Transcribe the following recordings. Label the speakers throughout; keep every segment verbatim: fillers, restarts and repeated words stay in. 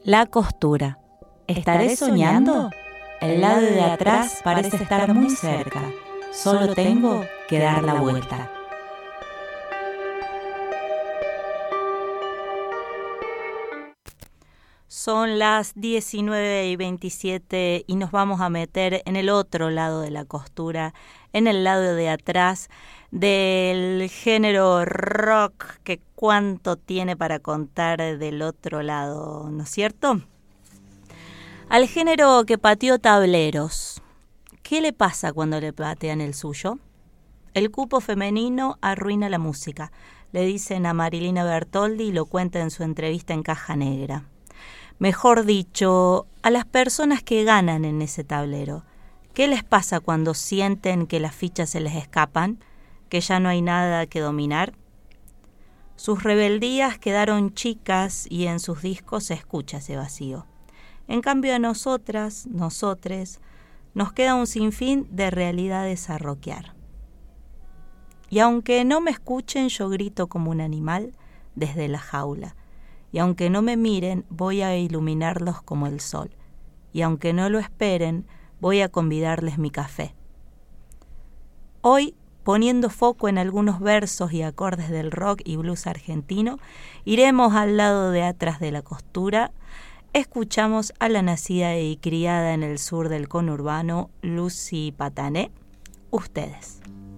Speaker 1: La costura. ¿Estaré soñando? El lado de atrás parece estar muy cerca. Solo tengo que dar la vuelta. Son las diecinueve y veintisiete y nos vamos a meter en el otro lado de la costura, en el lado de atrás del género rock, que cuánto tiene para contar del otro lado, ¿no es cierto? Al género que pateó tableros. ¿Qué le pasa cuando le patean el suyo? El cupo femenino arruina la música, le dicen a Marilina Bertoldi y lo cuenta en su entrevista en Caja Negra. Mejor dicho, a las personas que ganan en ese tablero. ¿Qué les pasa cuando sienten que las fichas se les escapan, que ya no hay nada que dominar? Sus rebeldías quedaron chicas y en sus discos se escucha ese vacío. En cambio a nosotras, nosotres, nos queda un sinfín de realidades a rockear. Y aunque no me escuchen, yo grito como un animal desde la jaula. Y aunque no me miren, voy a iluminarlos como el sol. Y aunque no lo esperen, voy a convidarles mi café. Hoy, poniendo foco en algunos versos y acordes del rock y blues argentino, iremos al lado de atrás de la costura. Escuchamos a la nacida y criada en el sur del conurbano, Lucy Patané. Ustedes.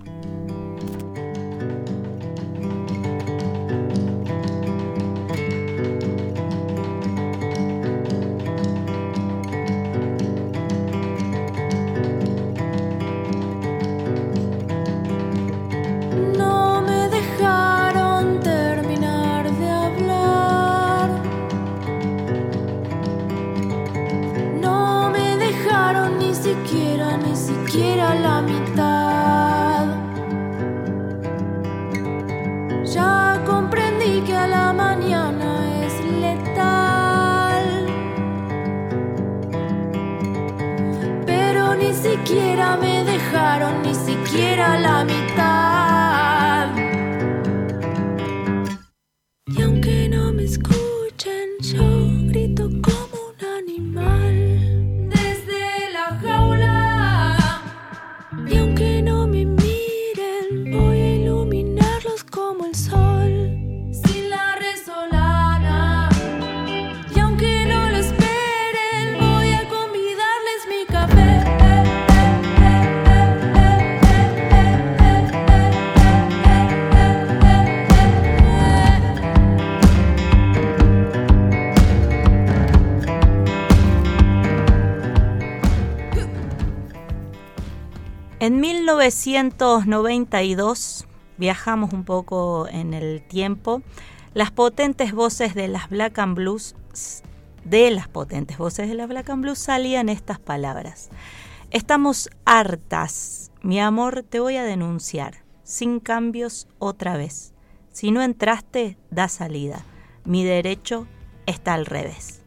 Speaker 2: Siquiera me dejaron, ni siquiera la mitad. Y aunque no me escuchen, yo grito como un animal desde la jaula. Y aunque no me miren, voy a iluminarlos como el sol sin la resolana. Y aunque no lo esperen, voy a convidarles mi café.
Speaker 1: En mil novecientos noventa y dos, viajamos un poco en el tiempo, las potentes voces de las Black and Blues, de las potentes voces de las Black and Blues salían estas palabras. Estamos hartas, mi amor, te voy a denunciar, sin cambios otra vez. Si no entraste, da salida, mi derecho está al revés.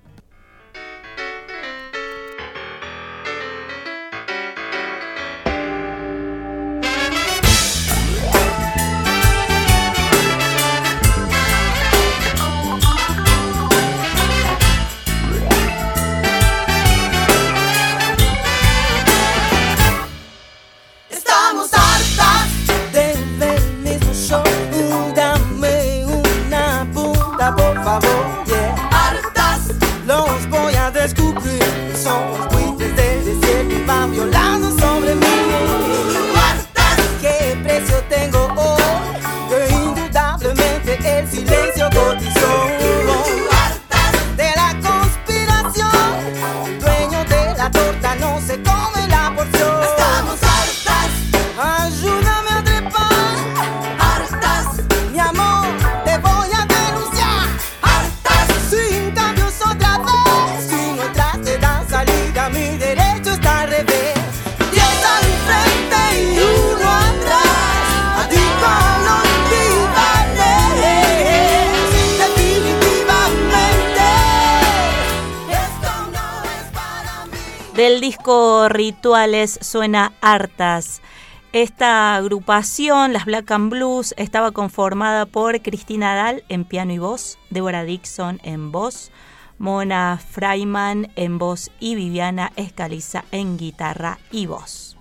Speaker 1: Del disco Rituales suena Hartas. Esta agrupación, las Black and Blues, estaba conformada por Cristina Dahl en piano y voz, Deborah Dixon en voz, Mona Freiman en voz y Viviana Escaliza en guitarra y voz.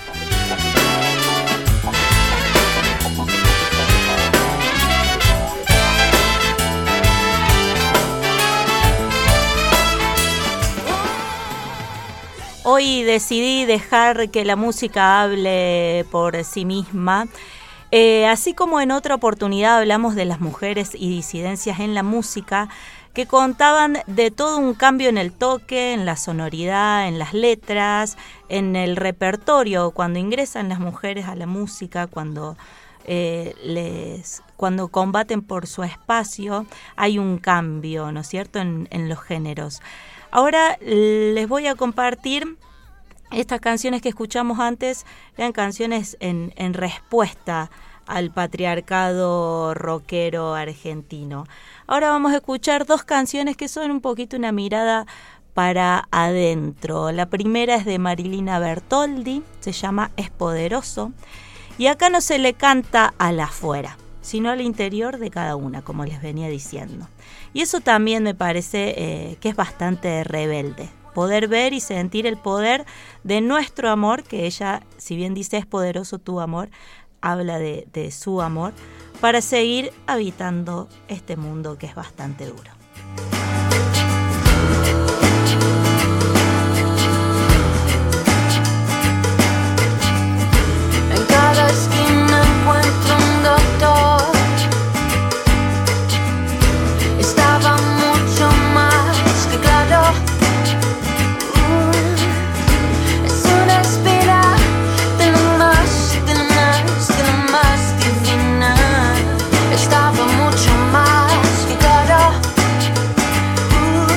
Speaker 1: Hoy decidí dejar que la música hable por sí misma. Eh, así como en otra oportunidad hablamos de las mujeres y disidencias en la música, que contaban de todo un cambio en el toque, en la sonoridad, en las letras, en el repertorio, cuando ingresan las mujeres a la música, cuando, eh, les, cuando combaten por su espacio, hay un cambio, ¿no es cierto?, en, en los géneros. Ahora les voy a compartir estas canciones que escuchamos antes, eran canciones en, en respuesta al patriarcado rockero argentino. Ahora vamos a escuchar dos canciones que son un poquito una mirada para adentro. La primera es de Marilina Bertoldi, se llama Es Poderoso, y acá no se le canta al afuera, sino al interior de cada una, como les venía diciendo. Y eso también me parece eh, que es bastante rebelde, poder ver y sentir el poder de nuestro amor, que ella, si bien dice es poderoso tu amor, habla de, de su amor, para seguir habitando este mundo que es bastante duro.
Speaker 2: En cada esquina encuentro un doctor. Estaba mucho más que claro. Uh, es una espera de lo más, de lo más, de lo más divina. Estaba mucho más que claro. Uh,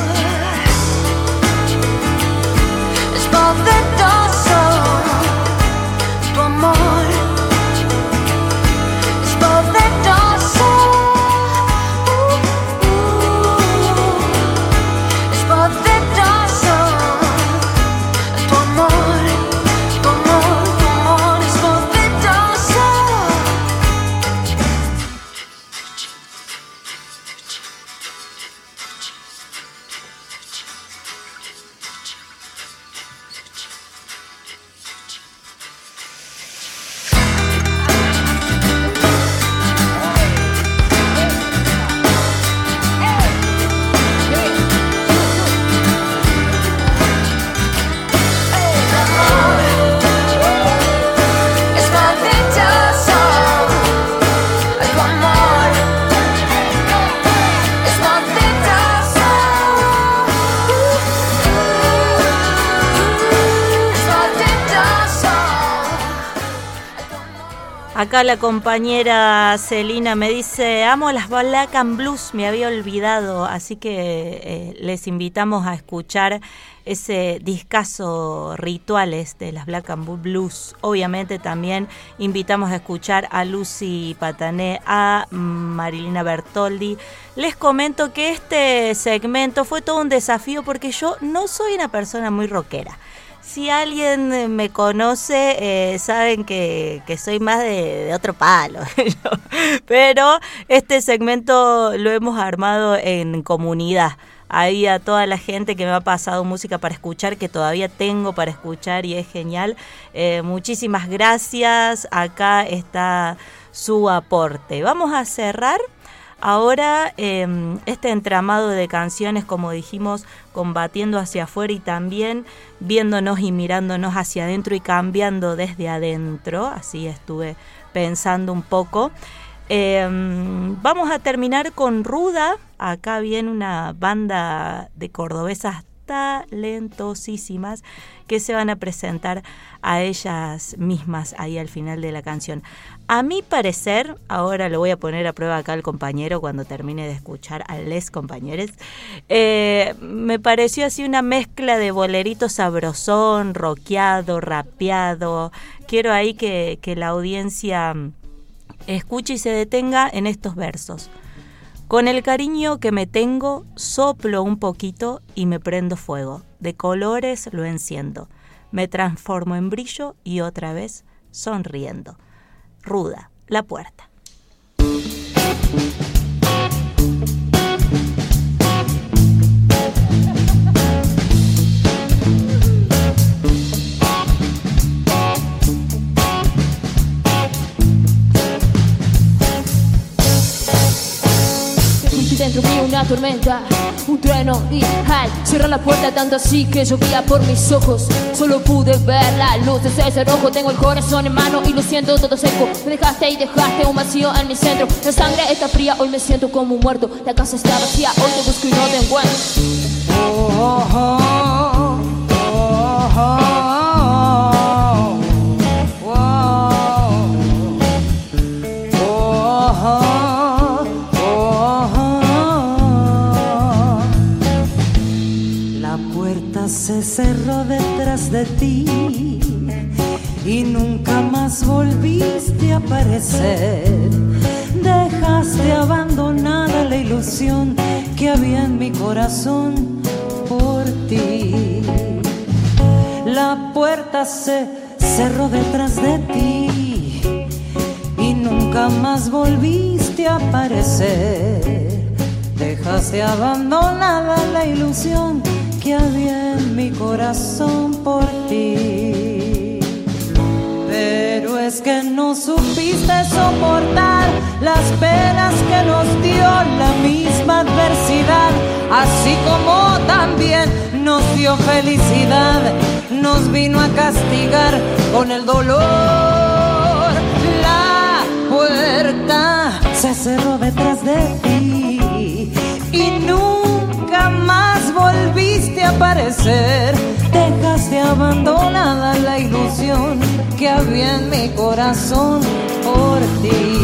Speaker 2: es poderoso tu amor. Es poderoso.
Speaker 1: Acá la compañera Celina me dice, amo las Black and Blues, me había olvidado, así que eh, les invitamos a escuchar ese discazo Rituales de las Black and Blues. Obviamente también invitamos a escuchar a Lucy Patané, a Marilina Bertoldi. Les comento que este segmento fue todo un desafío porque yo no soy una persona muy rockera. Si alguien me conoce, eh, saben que, que soy más de, de otro palo. Pero este segmento lo hemos armado en comunidad. Ahí a toda la gente que me ha pasado música para escuchar, que todavía tengo para escuchar y es genial. Eh, muchísimas gracias. Acá está su aporte. Vamos a cerrar ahora eh, este entramado de canciones, como dijimos, combatiendo hacia afuera y también viéndonos y mirándonos hacia adentro y cambiando desde adentro. Así estuve pensando un poco. Eh, vamos a terminar con Ruda. Acá viene una banda de cordobesas talentosísimas que se van a presentar a ellas mismas ahí al final de la canción. A mi parecer, ahora lo voy a poner a prueba acá al compañero cuando termine de escuchar a les compañeros, eh, me pareció así una mezcla de bolerito sabrosón, rockeado, rapeado. Quiero ahí que, que la audiencia escuche y se detenga en estos versos. Con el cariño que me tengo, soplo un poquito y me prendo fuego. De colores lo enciendo. Me transformo en brillo y otra vez sonriendo. Ruda, La Puerta.
Speaker 3: dentro mío una tormenta, un trueno y ay, cierra la puerta tanto así que llovía por mis ojos. Solo pude ver la luz de ese rojo. Tengo el corazón en mano y lo siento todo seco. Me dejaste y dejaste un vacío en mi centro. La sangre está fría, hoy me siento como un muerto. La casa está vacía, hoy te busco y no te encuentro.
Speaker 4: Oh, oh, oh, oh, oh, se cerró detrás de ti y nunca más volviste a aparecer. Dejaste abandonada la ilusión que había en mi corazón por ti. La puerta se cerró detrás de ti y nunca más volviste a aparecer. Dejaste abandonada la ilusión que había en mi corazón por ti. Pero es que no supiste soportar las penas que nos dio la misma adversidad, así como también nos dio felicidad, nos vino a castigar con el dolor. La puerta se cerró detrás de ti y nunca más volviste a aparecer. Dejaste abandonada la ilusión que había en mi corazón por ti.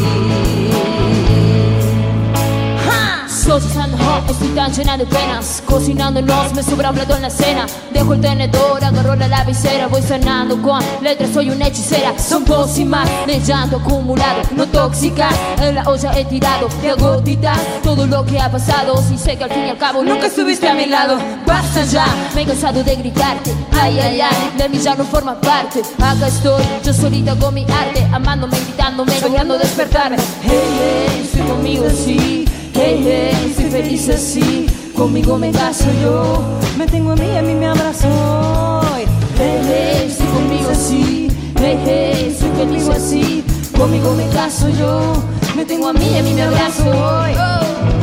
Speaker 3: Socializando, estoy tan llena de penas. Cocinándonos, me sobra un plato en la cena. Dejo el tenedor, agarro la lapicera. Voy sanando con letras, soy una hechicera. Son pócimas de llanto acumulado, no tóxicas. En la olla he tirado de gotitas todo lo que ha pasado. Si sé que al fin y al cabo nunca estuviste a mi lado. Basta ya, me he cansado de gritarte. Ay, ay, ay, de mí ya no forma parte. Acá estoy, yo solita con mi arte, amándome, gritándome, logrando despertarme. Hey, hey, estoy conmigo así. Hey, hey, estoy feliz así. Conmigo me caso yo.
Speaker 4: Me tengo a mí, a mí me abrazo hoy.
Speaker 3: Hey, hey, estoy conmigo así. Hey, hey, estoy feliz así. Conmigo me caso yo. Me tengo a mí, a mí me abrazo hoy. Oh.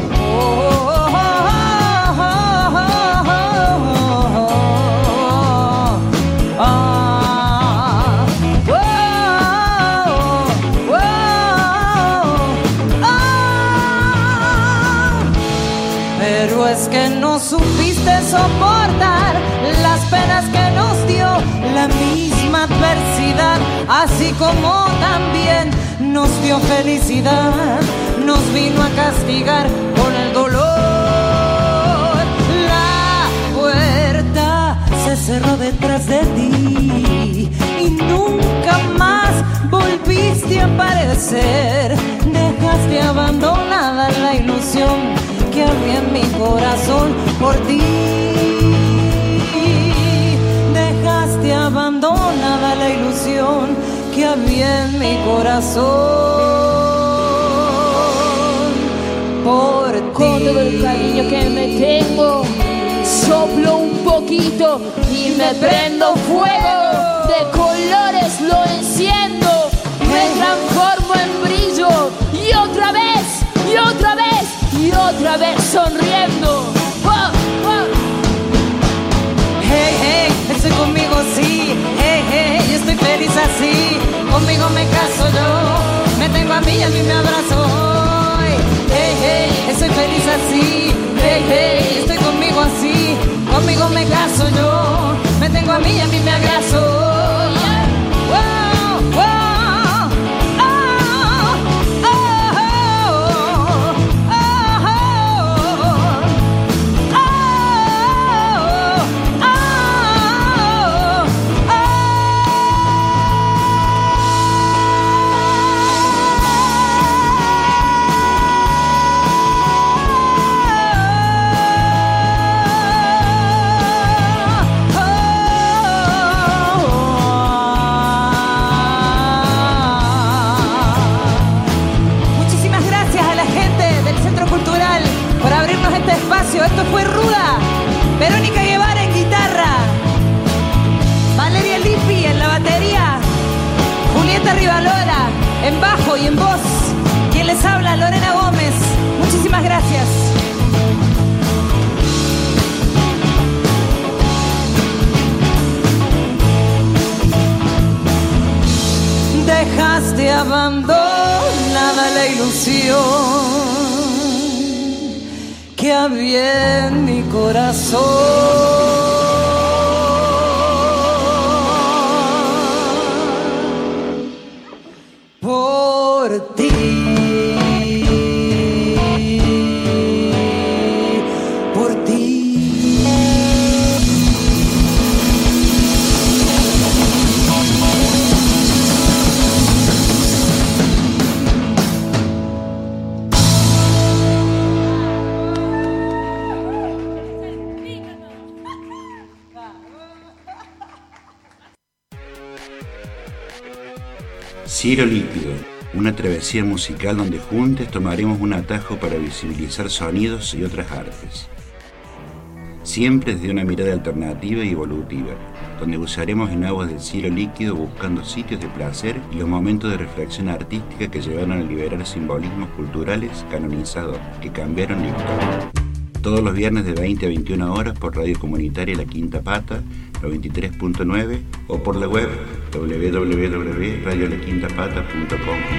Speaker 4: Pero es que no supiste soportar las penas que nos dio la misma adversidad, así como también nos dio felicidad, nos vino a castigar con el dolor. La puerta se cerró detrás de ti y nunca más volviste a aparecer. Dejaste abandonada la ilusión que había en mi corazón por ti. Dejaste abandonada la ilusión que había en mi corazón por ti.
Speaker 3: Con todo el cariño que me tengo, soplo un poquito y me prendo fuego. De colores lo enciendo, me transformo en brillo. Y otra vez, y otra vez, y otra vez sonriendo. Oh, oh.
Speaker 4: Hey, hey, estoy conmigo sí. Hey, hey, yo estoy feliz así. Conmigo me caso yo. Me tengo a mí y a mí me abrazo hoy. Hey, hey, estoy feliz así. Hey, hey, estoy conmigo así. Conmigo me caso yo. Me tengo a mí y a mí me abrazo hoy. Wow, wow. Esto fue Ruda, Verónica Guevara en guitarra, Valeria Lippi en la batería, Julieta Rivalora en bajo y en voz, quien les habla, Lorena Gómez. Muchísimas gracias. Dejaste abandonada la ilusión que había en mi corazón por ti, por ti.
Speaker 5: Cielo líquido, una travesía musical donde juntos tomaremos un atajo para visibilizar sonidos y otras artes. Siempre desde una mirada alternativa y evolutiva, donde usaremos en aguas del cielo líquido buscando sitios de placer y los momentos de reflexión artística que llevaron a liberar simbolismos culturales canonizados que cambiaron la historia. Todos los viernes de veinte a veintiuna horas por Radio Comunitaria La Quinta Pata, noventa y tres punto nueve, o por la web doble u doble u doble u punto radio la quinta pata punto com.